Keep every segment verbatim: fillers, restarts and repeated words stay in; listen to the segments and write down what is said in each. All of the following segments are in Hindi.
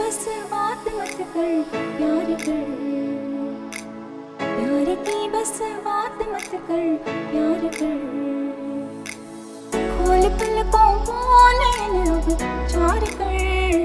बस बात मत कर, प्यार कर। प्यार की बस बात मत कर, प्यार कर। खोल पलकों को नैन अब चार कर,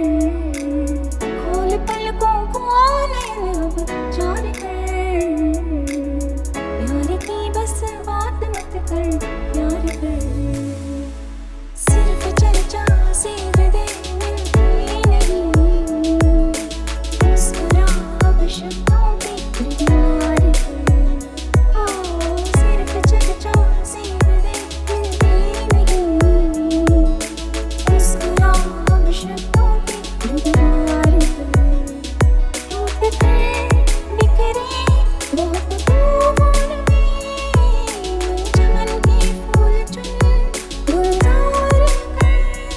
खोल पलकों को नैन अब चार कर। प्यार की बस बात मत कर, प्यार कर। सिर्फ चर्चा से हृदय मिलती नहीं, मुस्कुरा अब शब्दों पे प्यार कर। ओ सिर्फ चर्चा से हृदय मिलती नहीं, मुस्कुरा अब शब्दों पे प्यार कर। टूट कर बिखरे बहुत तूफान में, चमन के फूल चुन गुलजार कर।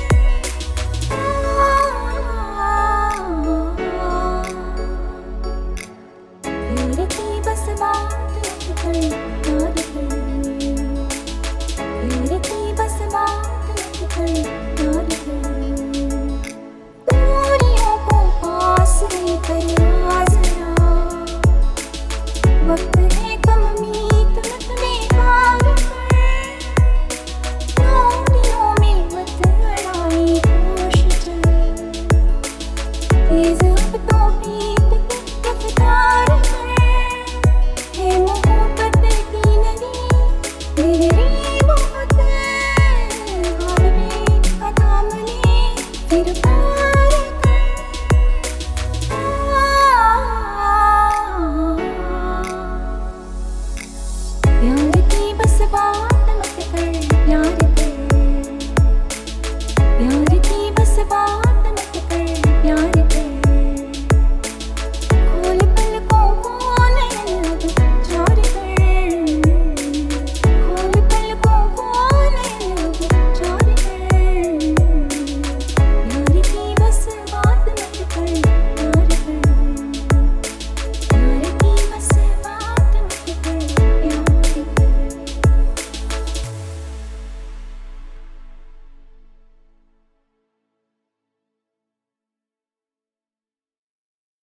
प्यार की बस बात मत कर, प्यार कर। प्यार की बस बात मत कर, प्यार कर। दूरियों को पास लेकर आ जरा, वक्त है कम उम्मीद मत बेकार कर। नौनियों में मत अड़ाई होश चल, तेज अब तो प्रीत की रफ्तार कर। है मोहब्बत की नदी गहरी बहुत, हाथ में थाम ले फिर पार कर। प्यार की बस बात मत कर, प्यार कर। प्यार